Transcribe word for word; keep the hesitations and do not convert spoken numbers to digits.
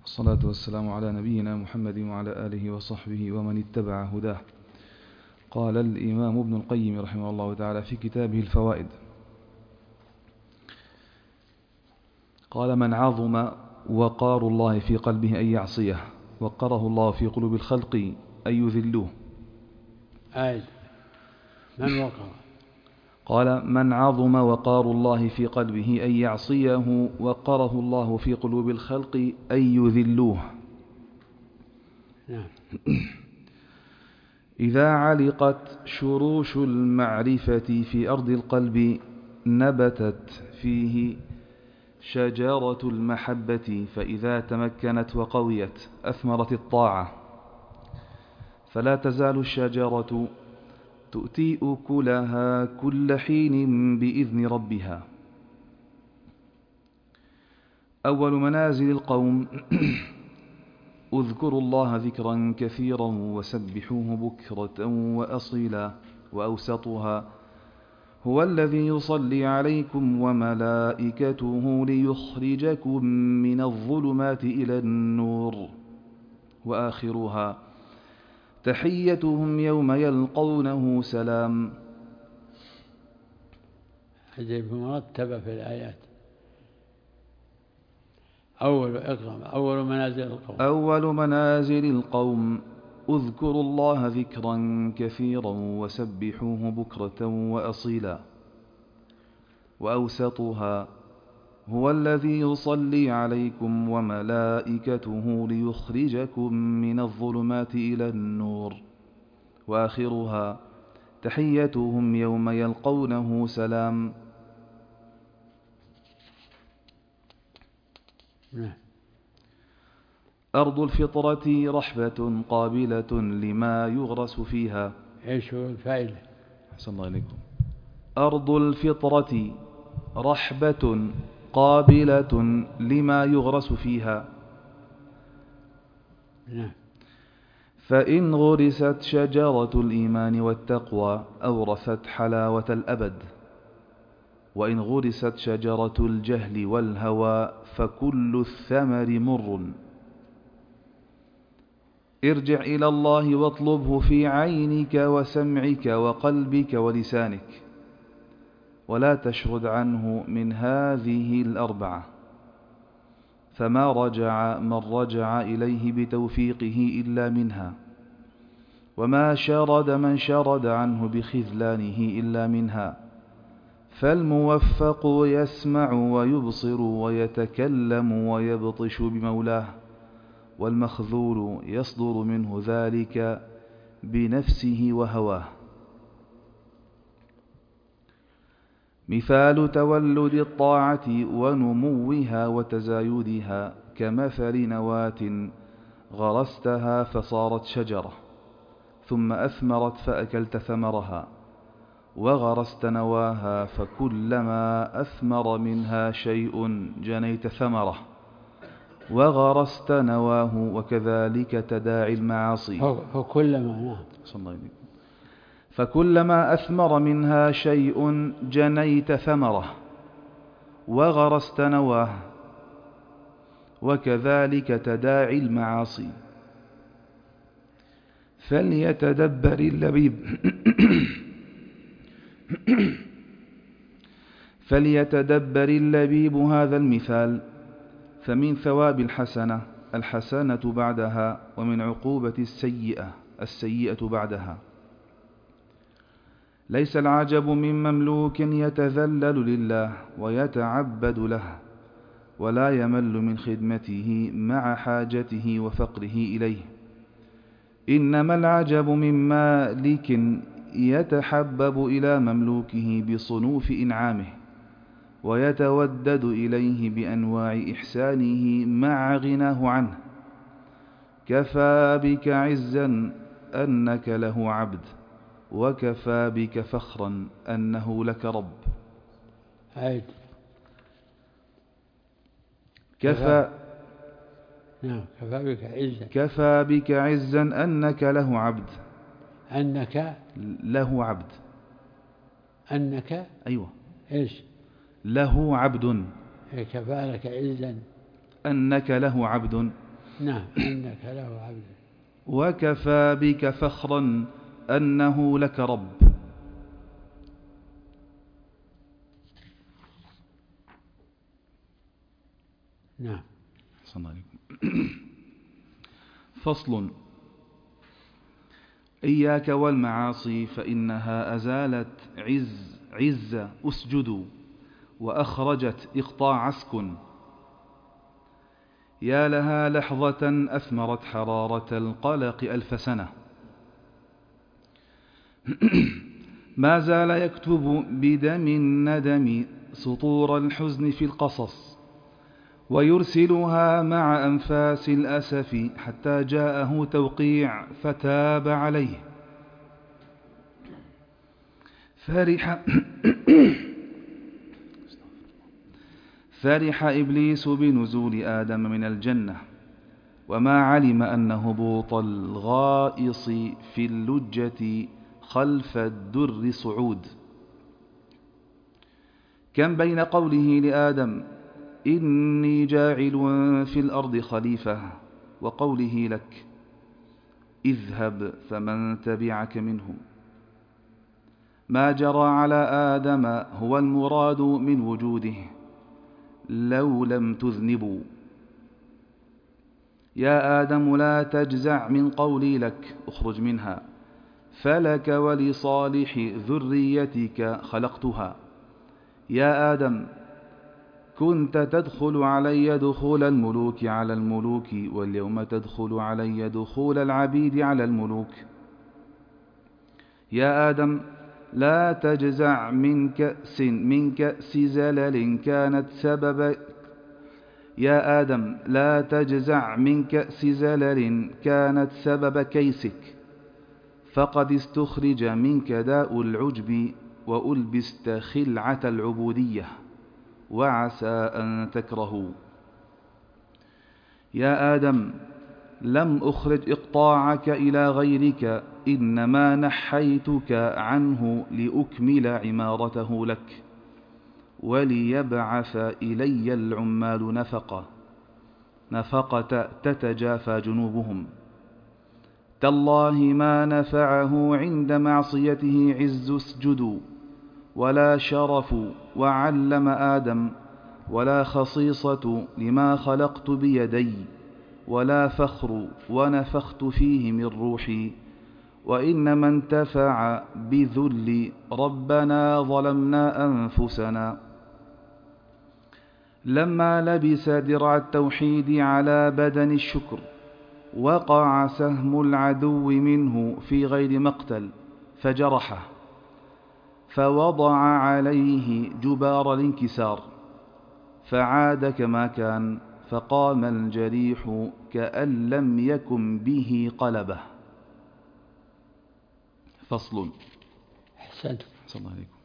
والصلاة والسلام على نبينا محمد وعلى آله وصحبه ومن اتبع هداه. قال الإمام ابن القيم رحمه الله تعالى في كتابه الفوائد: قال: من عظم وقار الله في قلبه أن يعصيه، وقره الله في قلوب الخلق أن يذلوه. عاد من وقر؟ قال: من عظم وقار الله في قلبه أن يعصيه، وقره الله في قلوب الخلق أن يذلوه. نعم. إذا علقت شروش المعرفة في أرض القلب، نبتت فيه شجرة المحبة، فإذا تمكنت وقويت أثمرت الطاعة. فلا تزال الشجرة تؤتي أكلها كل حين بإذن ربها. أول منازل القوم: اذكروا الله ذكرا كثيرا وسبحوه بكرة وأصيلا. وأوسطها: هو الذي يصلي عليكم وملائكته ليخرجكم من الظلمات إلى النور. وآخرها: تحيتهم يوم يلقونه سلام. عجيب مرتبة في الآيات. أول اقرأ أول منازل القوم. أول منازل القوم: اذكروا الله ذكرا كثيرا وسبحوه بكرة وأصيلا. وأوسطها: هو الذي يصلي عليكم وملائكته ليخرجكم من الظلمات إلى النور. وآخرها: تحيتهم يوم يلقونه سلام. أرض الفطرة رحبة قابلة لما يغرس فيها. إيش هو الفائدة؟ أحسن الله إليكم. أرض الفطرة رحبة قابلة لما يغرس فيها. نعم. فإن غرست شجرة الإيمان والتقوى أورثت حلاوة الأبد، وإن غرست شجرة الجهل والهوى فكل الثمر مر. ارجع إلى الله واطلبه في عينك وسمعك وقلبك ولسانك، ولا تشرد عنه من هذه الأربعة، فما رجع من رجع إليه بتوفيقه إلا منها، وما شرد من شرد عنه بخذلانه إلا منها. فالموفق يسمع ويبصر ويتكلم ويبطش بمولاه، والمخذول يصدر منه ذلك بنفسه وهواه. مثال تولد الطاعة ونموها وتزايدها كمثل نواة غرستها فصارت شجرة، ثم أثمرت فأكلت ثمرها، وغرست نواها فكلما أثمر منها شيء جنيت ثمره، وغرست نواه، وكذلك تداعي المعاصي. فكلما نعم. صلى الله عليه وسلم. فكلما أثمر منها شيء جنيت ثمره، وغرست نواه، وكذلك تداعي المعاصي. فليتدبر اللبيب فليتدبر اللبيب هذا المثال، فمن ثواب الحسنة الحسنة بعدها، ومن عقوبة السيئة السيئة بعدها. ليس العجب من مملوك يتذلل لله ويتعبد له، ولا يمل من خدمته مع حاجته وفقره إليه. إنما العجب من مالك يتحبب إلى مملوكه بصنوف إنعامه، ويتودد إليه بأنواع إحسانه مع غناه عنه. كفى بك عزا أنك له عبد، وكفى بك فخرا أنه لك رب. عيد. كفى نعم. كفى بك عزا كفى بك عزا أنك له عبد. أنك له عبد. أنك أيوة. إيش؟ له عبد. كفى لك عزا أنك له عبد. نعم أنك له عبد. وكفى بك فخرا أنه لك رب. نعم. صلى الله عليكم. فصل. إياك والمعاصي فإنها أزالت عز عز أسجد، وأخرجت إقطاع اسكن. يا لها لحظة أثمرت حرارة القلق ألف سنة. ما زال يكتب بدم الندم سطور الحزن في القصص، ويرسلها مع أنفاس الأسف حتى جاءه توقيع فتاب عليه. فرح فرح إبليس بنزول آدم من الجنة، وما علم أن هبوط الغائص في اللجة خلف الدر صعود. كم بين قوله لآدم إني جاعل في الأرض خليفة، وقوله لك اذهب فمن تبعك منهم. ما جرى على آدم هو المراد من وجوده لو لم تذنبوا. يا آدم لا تجزع من قولي لك اخرج منها، فلك ولصالح ذريتك خلقتها. يا آدم كنت تدخل علي دخول الملوك على الملوك، واليوم تدخل علي دخول العبيد على الملوك. يا آدم لا تجزع من كأس من كأس زلل كانت سبب يا آدم لا تجزع من كأس زلل كانت سبب كيسك، فقد استخرج منك داء العجب وألبست خلعة العبودية، وعسى أن تكرهوا. يا آدم لم أخرج إقطاعك إلى غيرك، إنما نحيتك عنه لأكمل عمارته لك، وليبعث إلي العمال نفقة نفقة تتجافى جنوبهم. تالله ما نفعه عند معصيته عز اسجدوا، ولا شرف وعلم آدم، ولا خصيصة لما خلقت بيدي، ولا فخر ونفخت فيه من روحي. وإنما انتفع بذل ربنا ظلمنا أنفسنا. لما لبس درع التوحيد على بدن الشكر، وقع سهم العدو منه في غير مقتل فجرحه، فوضع عليه جبار الانكسار، فعاد كما كان، فقام الجريح كأن لم يكن به قلبه. فصل. أحسنت. صلى الله عليكم.